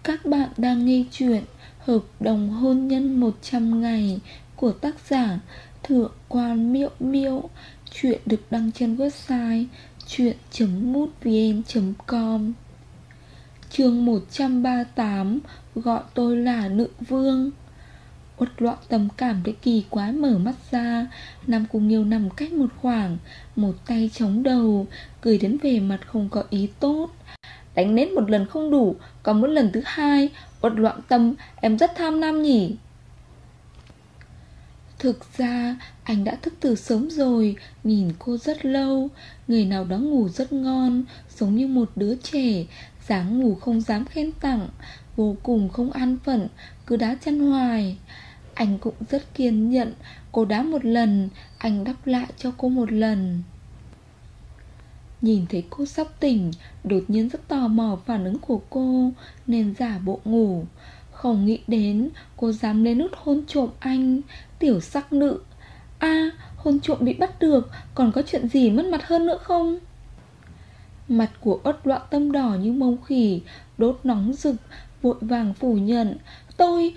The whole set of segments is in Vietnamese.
Các bạn đang nghe chuyện Hợp đồng hôn nhân 100 ngày của tác giả Thượng Quan Miệu Miệu. Chuyện được đăng trên website chuyện.mútvn.com. Chương 138. Gọi tôi là nữ vương. Uất Loạn Tâm cảm thấy kỳ quái, mở mắt ra. Nam Cung Nghiêu nằm cách một khoảng, một tay chống đầu, cười đến vẻ mặt không có ý tốt. Đánh nết một lần không đủ, còn một lần thứ hai. Uất Loạn Tâm, em rất tham lam nhỉ? Thực ra anh đã thức từ sớm rồi, nhìn cô rất lâu. Người nào đó ngủ rất ngon, giống như một đứa trẻ, dáng ngủ không dám khen tặng, vô cùng không an phận, cứ đá chân hoài. Anh cũng rất kiên nhẫn, cô đá một lần, anh đáp lại cho cô một lần. Nhìn thấy cô sắp tỉnh, đột nhiên rất tò mò phản ứng của cô, nên giả bộ ngủ. Không nghĩ đến cô dám lên nút hôn trộm anh. Tiểu sắc nữ. Hôn trộm bị bắt được, còn có chuyện gì mất mặt hơn nữa không? Mặt của Uất Loạn Tâm đỏ như mông khỉ, đốt nóng rực, vội vàng phủ nhận. Tôi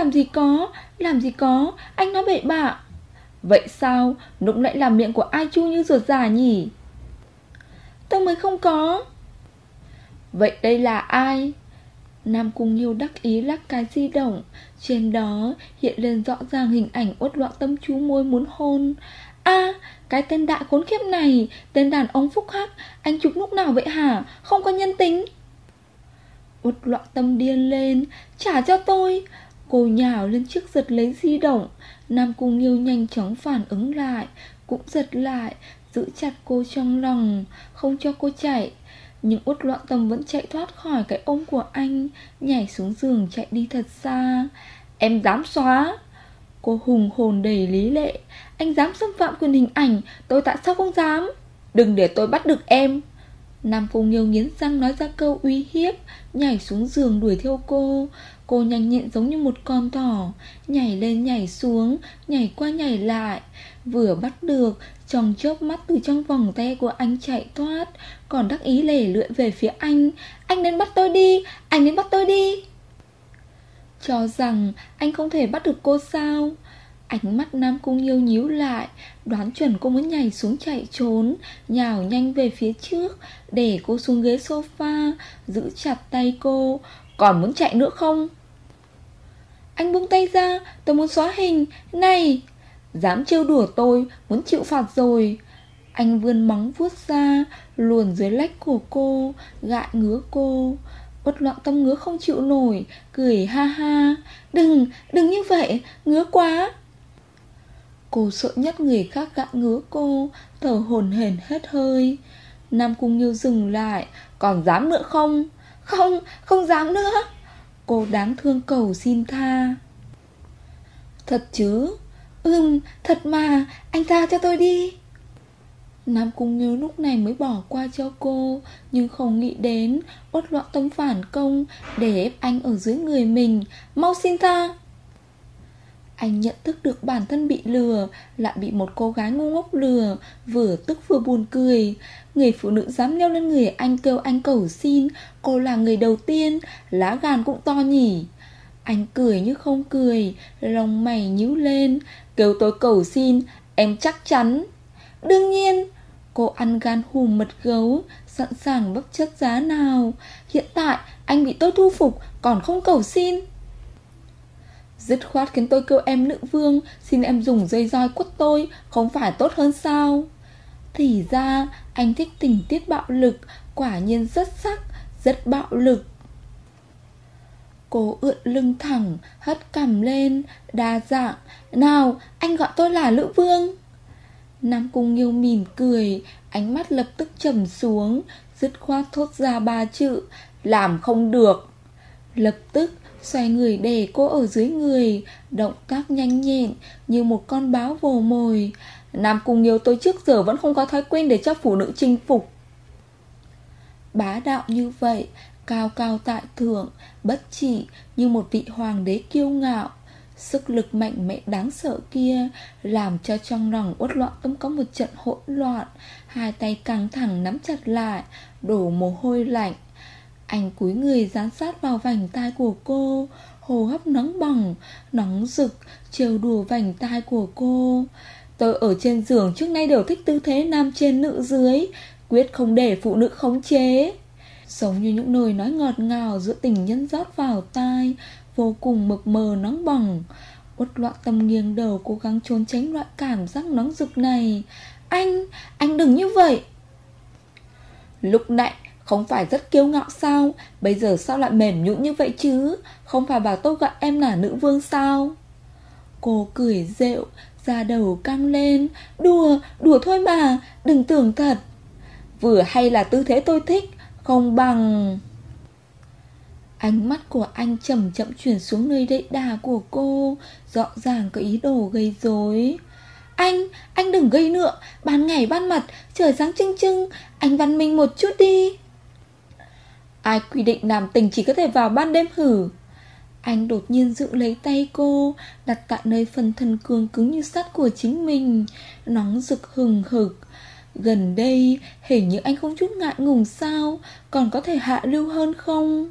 làm gì có, anh nói bậy bạ. Vậy sao, lúc nãy làm miệng của ai chu như ruột già nhỉ? Tôi mới không có. Vậy đây là ai? Nam Cung Nghiêu đắc ý lắc cái di động, trên đó hiện lên rõ ràng hình ảnh Uất Loạn Tâm chú môi muốn hôn. Cái tên đại khốn khiếp này, tên đàn ông phúc hắc, anh chụp lúc nào vậy hả? Không có nhân tính. Uất Loạn Tâm điên lên, trả cho tôi. Cô nhào lên chiếc giật lấy di động. Nam Cung Nghiêu nhanh chóng phản ứng lại, cũng giật lại, giữ chặt cô trong lòng, không cho cô chạy. Nhưng Uất Loạn Tâm vẫn chạy thoát khỏi cái ôm của anh, nhảy xuống giường chạy đi thật xa. Em dám xóa? Cô hùng hồn đầy lý lệ. Anh dám xâm phạm quyền hình ảnh, tôi tại sao không dám? Đừng để tôi bắt được em. Nam Cung Nghiêu nghiến răng nói ra câu uy hiếp, nhảy xuống giường đuổi theo cô. Cô nhanh nhẹn giống như một con thỏ, nhảy lên nhảy xuống, nhảy qua nhảy lại. Vừa bắt được, trong chớp mắt từ trong vòng tay của anh chạy thoát, còn đắc ý lể lưỡi về phía anh. Anh nên bắt tôi đi, anh nên bắt tôi đi. Cho rằng anh không thể bắt được cô sao? Ánh mắt Nam Cung Nghiêu nhíu lại, đoán chuẩn cô muốn nhảy xuống chạy trốn, nhào nhanh về phía trước, để cô xuống ghế sofa, giữ chặt tay cô. Còn muốn chạy nữa không? Anh buông tay ra, tôi muốn xóa hình. Này! Dám trêu đùa tôi, muốn chịu phạt rồi. Anh vươn móng vuốt ra, luồn dưới lách của cô, gãi ngứa cô. Uất Loạn Tâm ngứa không chịu nổi, cười ha ha. Đừng như vậy, ngứa quá. Cô sợ nhất người khác gãi ngứa cô, thở hổn hển hết hơi. Nam Cung Nghiêu dừng lại. Còn dám nữa không? Không dám nữa. Cô đáng thương cầu xin tha. Thật chứ? Thật mà, anh tha cho tôi đi. Nam Cung Nghiêu lúc này mới bỏ qua cho cô, nhưng không nghĩ đến Uất Loạn Tâm phản công, để ép anh ở dưới người mình. Mau xin tha. Anh nhận thức được bản thân bị lừa, lại bị một cô gái ngu ngốc lừa, vừa tức vừa buồn cười. Người phụ nữ dám leo lên người anh kêu anh cầu xin, cô là người đầu tiên, lá gan cũng to nhỉ. Anh cười như không cười, lông mày nhíu lên. Kêu tôi cầu xin, em chắc chắn? Đương nhiên. Cô ăn gan hùm mật gấu, sẵn sàng bất chấp giá nào. Hiện tại anh bị tôi thu phục, còn không cầu xin? Dứt khoát khiến tôi kêu em nữ vương, xin em dùng dây roi quất tôi, không phải tốt hơn sao? Thì ra anh thích tình tiết bạo lực, quả nhiên rất sắc, rất bạo lực. Cô ưỡn lưng thẳng, hất cằm lên, đa dạng. Nào, anh gọi tôi là nữ vương. Nam Cung Nghiêu mỉm cười, ánh mắt lập tức trầm xuống, dứt khoát thốt ra 3 chữ. Làm không được. Lập tức xoay người đè cô ở dưới người, động tác nhanh nhẹn như một con báo vồ mồi. Nam Cung Nghiêu, tôi trước giờ vẫn không có thói quen để cho phụ nữ chinh phục. Bá đạo như vậy, cao cao tại thượng, bất trị như một vị hoàng đế kiêu ngạo. Sức lực mạnh mẽ đáng sợ kia làm cho trong lòng Uất Loạn Tâm có một trận hỗn loạn. Hai tay căng thẳng nắm chặt lại, đổ mồ hôi lạnh. Anh cúi người dán sát vào vành tai của cô, hô hấp nóng bỏng, nóng rực, trêu đùa vành tai của cô. Tôi ở trên giường trước nay đều thích tư thế nam trên nữ dưới, quyết không để phụ nữ khống chế. Giống như những lời nói ngọt ngào giữa tình nhân rót vào tai, vô cùng mập mờ nóng bỏng. Uất Loạn Tâm nghiêng đầu cố gắng trốn tránh loại cảm giác nóng rực này. Anh đừng như vậy. Lúc nãy không phải rất kiêu ngạo sao? Bây giờ sao lại mềm nhũn như vậy chứ? Không phải bảo tôi gọi em là nữ vương sao? Cô cười rệu, da đầu căng lên. Đùa thôi mà, đừng tưởng thật. Vừa hay là tư thế tôi thích, không bằng... Ánh mắt của anh chậm chậm chuyển xuống nơi đậy đà của cô, rõ ràng có ý đồ gây rối. Anh đừng gây nữa, ban ngày ban mặt, trời sáng trưng trưng, anh văn minh một chút đi. Ai quy định làm tình chỉ có thể vào ban đêm hử? Anh đột nhiên giữ lấy tay cô, đặt tại nơi phần thân cương cứng như sắt của chính mình, nóng rực hừng hực. Gần đây, hình như anh không chút ngại ngùng sao, còn có thể hạ lưu hơn không?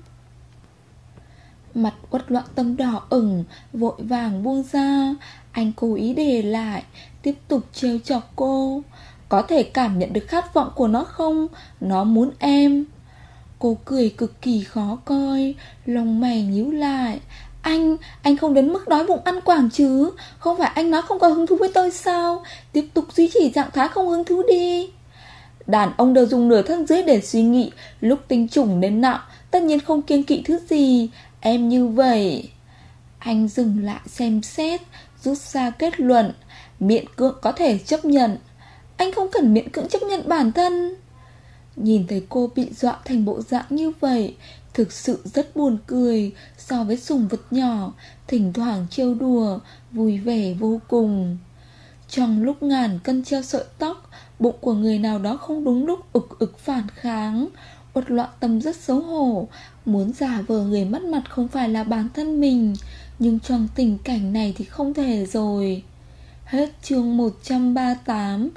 Mặt Uất Loạn Tâm đỏ ửng, vội vàng buông ra. Anh cố ý để lại, tiếp tục trêu chọc cô. Có thể cảm nhận được khát vọng của nó không? Nó muốn em. Cô cười cực kỳ khó coi, lông mày nhíu lại. Anh không đến mức đói bụng ăn quảng chứ? Không phải anh nói không có hứng thú với tôi sao? Tiếp tục duy trì trạng thái không hứng thú đi. Đàn ông đều dùng nửa thân dưới để suy nghĩ, lúc tinh trùng đến nặng, tất nhiên không kiêng kỵ thứ gì. Em như vậy. Anh dừng lại xem xét, rút ra kết luận. Miễn cưỡng có thể chấp nhận. Anh không cần miễn cưỡng chấp nhận bản thân. Nhìn thấy cô bị dọa thành bộ dạng như vậy, thực sự rất buồn cười. So với sủng vật nhỏ, thỉnh thoảng trêu đùa, vui vẻ vô cùng. Trong lúc ngàn cân treo sợi tóc, bụng của người nào đó không đúng lúc ực ực phản kháng. Uất Loạn Tâm rất xấu hổ, muốn giả vờ người mất mặt không phải là bản thân mình, nhưng trong tình cảnh này thì không thể rồi. Hết chương 138.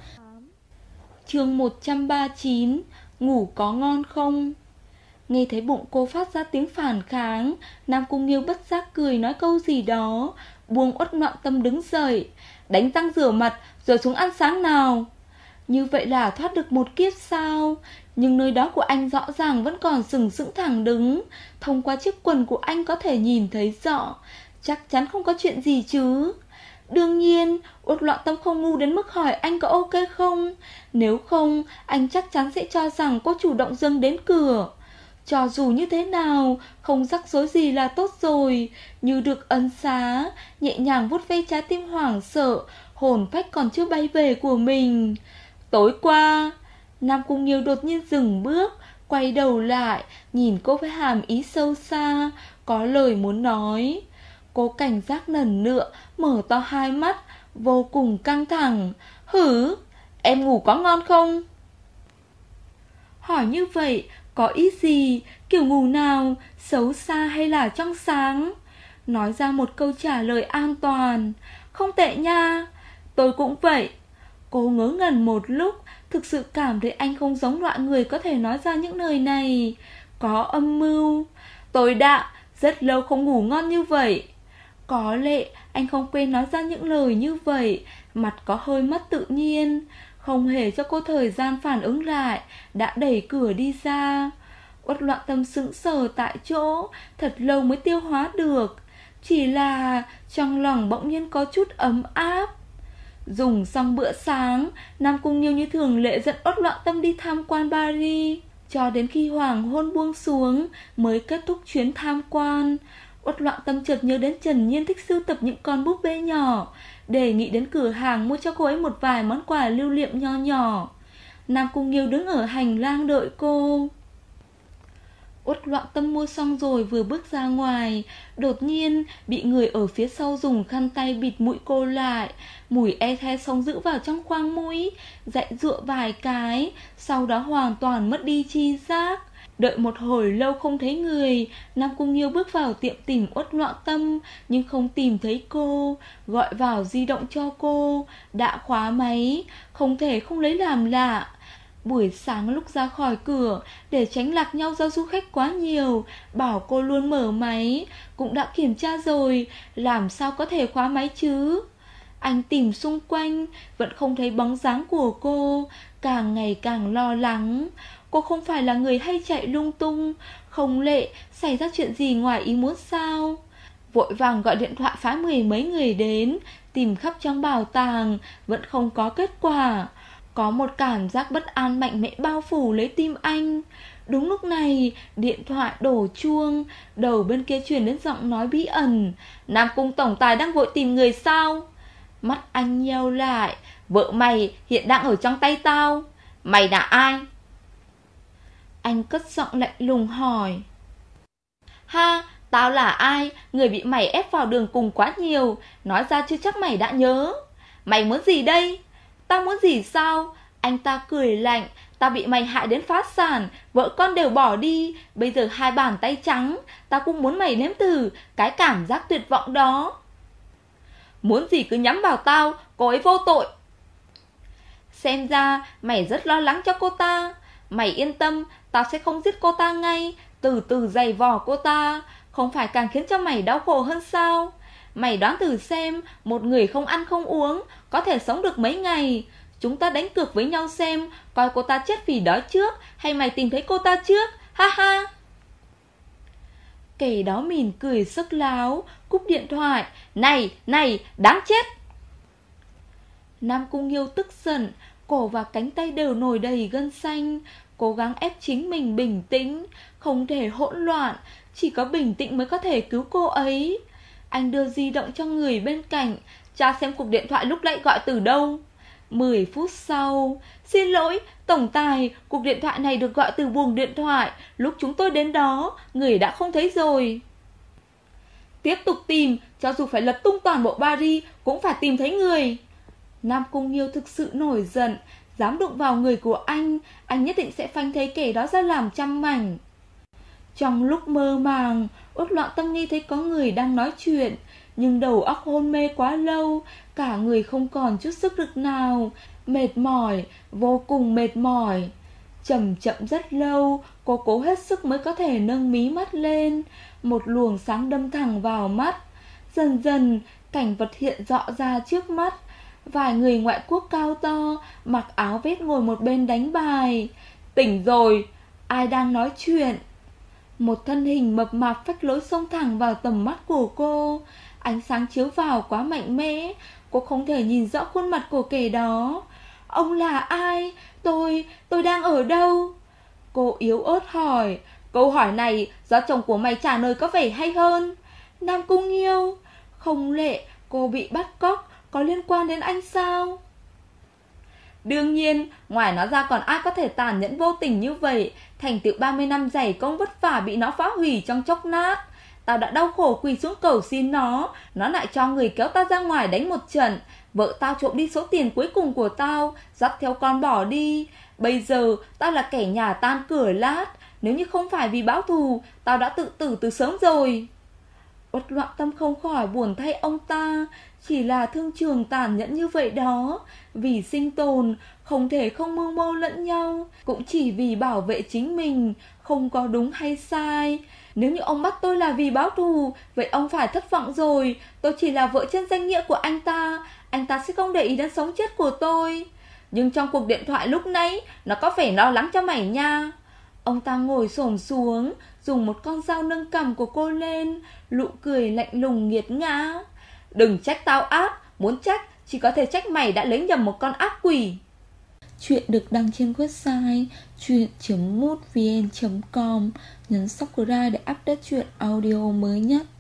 Chương 139. Ngủ có ngon không? Nghe thấy bụng cô phát ra tiếng phản kháng, Nam Cung Nghiêu bất giác cười nói câu gì đó, buông Uất Loạn Tâm đứng dậy. Đánh răng rửa mặt rồi xuống ăn sáng nào. Như vậy là thoát được một kiếp sao? Nhưng nơi đó của anh rõ ràng vẫn còn sừng sững thẳng đứng. Thông qua chiếc quần của anh có thể nhìn thấy rõ. Chắc chắn không có chuyện gì chứ. Đương nhiên, Uất Loạn Tâm không ngu đến mức hỏi anh có ok không. Nếu không, anh chắc chắn sẽ cho rằng cô chủ động dâng đến cửa. Cho dù như thế nào, không rắc rối gì là tốt rồi. Như được ân xá, nhẹ nhàng vuốt ve trái tim hoảng sợ, hồn phách còn chưa bay về của mình. Tối qua, Nam Cung Nghiêu đột nhiên dừng bước, quay đầu lại, nhìn cô với hàm ý sâu xa, có lời muốn nói. Cô cảnh giác nần nựa, mở to hai mắt, vô cùng căng thẳng. Hử, em ngủ có ngon không? Hỏi như vậy, có ý gì? Kiểu ngủ nào, xấu xa hay là trong sáng? Nói ra một câu trả lời an toàn. Không tệ nha. Tôi cũng vậy. Cô ngớ ngẩn một lúc, thực sự cảm thấy anh không giống loại người có thể nói ra những lời này. Có âm mưu. Tôi đã rất lâu không ngủ ngon như vậy. Có lẽ anh không quên nói ra những lời như vậy. Mặt có hơi mất tự nhiên. Không hề cho cô thời gian phản ứng lại, đã đẩy cửa đi ra. Uất Loạn Tâm sững sờ tại chỗ, thật lâu mới tiêu hóa được. Chỉ là trong lòng bỗng nhiên có chút ấm áp. Dùng xong bữa sáng, Nam Cung Nghiêu như thường lệ dẫn Uất Loạn Tâm đi tham quan Paris. Cho đến khi hoàng hôn buông xuống mới kết thúc chuyến tham quan. Uất Loạn Tâm chợt nhớ đến Trần Nhiên thích sưu tập những con búp bê nhỏ, đề nghị đến cửa hàng mua cho cô ấy một vài món quà lưu niệm nho nhỏ. Nam Cung Nghiêu đứng ở hành lang đợi cô. Uất Loạn Tâm mua xong rồi vừa bước ra ngoài, đột nhiên bị người ở phía sau dùng khăn tay bịt mũi cô lại. Mùi e xông giữ vào trong khoang mũi, dạy dụa vài cái, sau đó hoàn toàn mất đi chi giác. Đợi một hồi lâu không thấy người, Nam Cung Nghiêu bước vào tiệm tìm Uất Loạn Tâm, nhưng không tìm thấy cô. Gọi vào di động cho cô, đã khóa máy, không thể không lấy làm lạ. Buổi sáng lúc ra khỏi cửa, để tránh lạc nhau do du khách quá nhiều, bảo cô luôn mở máy. Cũng đã kiểm tra rồi, làm sao có thể khóa máy chứ? Anh tìm xung quanh, vẫn không thấy bóng dáng của cô, càng ngày càng lo lắng. Cô không phải là người hay chạy lung tung, không lẽ xảy ra chuyện gì ngoài ý muốn sao? Vội vàng gọi điện thoại phái 10 mấy người đến, tìm khắp trong bảo tàng, vẫn không có kết quả. Có một cảm giác bất an mạnh mẽ bao phủ lấy tim anh. Đúng lúc này, điện thoại đổ chuông, đầu bên kia truyền đến giọng nói bí ẩn. Nam Cung tổng tài đang vội tìm người sao? Mắt anh nheo lại. Vợ mày hiện đang ở trong tay tao. Mày là ai? Anh cất giọng lạnh lùng hỏi. Ha, tao là ai? Người bị mày ép vào đường cùng quá nhiều, nói ra chưa chắc mày đã nhớ. Mày muốn gì đây? Tao muốn gì sao? Anh ta cười lạnh. Tao bị mày hại đến phá sản, vợ con đều bỏ đi, bây giờ hai bàn tay trắng. Tao cũng muốn mày nếm thử cái cảm giác tuyệt vọng đó. Muốn gì cứ nhắm vào tao, cô ấy vô tội. Xem ra mày rất lo lắng cho cô ta. Mày yên tâm, tao sẽ không giết cô ta ngay, từ từ giày vò cô ta. Không phải càng khiến cho mày đau khổ hơn sao? Mày đoán thử xem, một người không ăn không uống có thể sống được mấy ngày. Chúng ta đánh cược với nhau xem, coi cô ta chết vì đói trước hay mày tìm thấy cô ta trước. Ha ha. Kẻ đó mỉm cười sức láo, cúp điện thoại. Này, đáng chết. Nam Cung Nghiêu tức giận, cổ và cánh tay đều nổi đầy gân xanh, cố gắng ép chính mình bình tĩnh, không thể hỗn loạn, chỉ có bình tĩnh mới có thể cứu cô ấy. Anh đưa di động cho người bên cạnh, tra xem cuộc điện thoại lúc nãy gọi từ đâu. 10 phút sau, xin lỗi, tổng tài, cuộc điện thoại này được gọi từ buồng điện thoại, lúc chúng tôi đến đó, người đã không thấy rồi. Tiếp tục tìm, cho dù phải lật tung toàn bộ Paris, cũng phải tìm thấy người. Nam Cung Nghiêu thực sự nổi giận, dám đụng vào người của anh nhất định sẽ phanh thấy kẻ đó ra làm trăm mảnh. Trong lúc mơ màng, Uất Loạn Tâm nghe thấy có người đang nói chuyện, nhưng đầu óc hôn mê quá lâu, cả người không còn chút sức lực nào, mệt mỏi, vô cùng mệt mỏi. Chậm chậm rất lâu, cô cố hết sức mới có thể nâng mí mắt lên, một luồng sáng đâm thẳng vào mắt. Dần dần, cảnh vật hiện rõ ra trước mắt. Vài người ngoại quốc cao to, mặc áo vest ngồi một bên đánh bài. Tỉnh rồi, ai đang nói chuyện? Một thân hình mập mạp phách lối xông thẳng vào tầm mắt của cô. Ánh sáng chiếu vào quá mạnh mẽ, cô không thể nhìn rõ khuôn mặt của kẻ đó. Ông là ai? Tôi đang ở đâu? Cô yếu ớt hỏi. Câu hỏi này do chồng của mày trả lời có vẻ hay hơn. Nam Cung Nghiêu. Không lẽ cô bị bắt cóc có liên quan đến anh sao? Đương nhiên, ngoài nó ra còn ai có thể tàn nhẫn vô tình như vậy. Thành tựu 30 năm dày công vất vả bị nó phá hủy trong chốc nát. Tao đã đau khổ quỳ xuống cầu xin nó lại cho người kéo tao ra ngoài đánh một trận. Vợ tao trộm đi số tiền cuối cùng của tao, dắt theo con bỏ đi. Bây giờ tao là kẻ nhà tan cửa lát. Nếu như không phải vì báo thù, tao đã tự tử từ sớm rồi. Uất Loạn Tâm không khỏi buồn thay ông ta. Chỉ là thương trường tàn nhẫn như vậy đó. Vì sinh tồn, không thể không mưu mô lẫn nhau, cũng chỉ vì bảo vệ chính mình, không có đúng hay sai. Nếu như ông bắt tôi là vì báo thù, vậy ông phải thất vọng rồi. Tôi chỉ là vợ trên danh nghĩa của anh ta sẽ không để ý đến sống chết của tôi. Nhưng trong cuộc điện thoại lúc nãy, nó có vẻ lo lắng cho mày nha. Ông ta ngồi xổm xuống, dùng một con dao nâng cằm của cô lên, nụ cười lạnh lùng nghiệt ngã. Đừng trách tao ác, muốn trách chỉ có thể trách mày đã lấy nhầm một con ác quỷ. Chuyện được đăng trên website chuyện.mútvn.com. Nhấn subscribe để update chuyện audio mới nhất.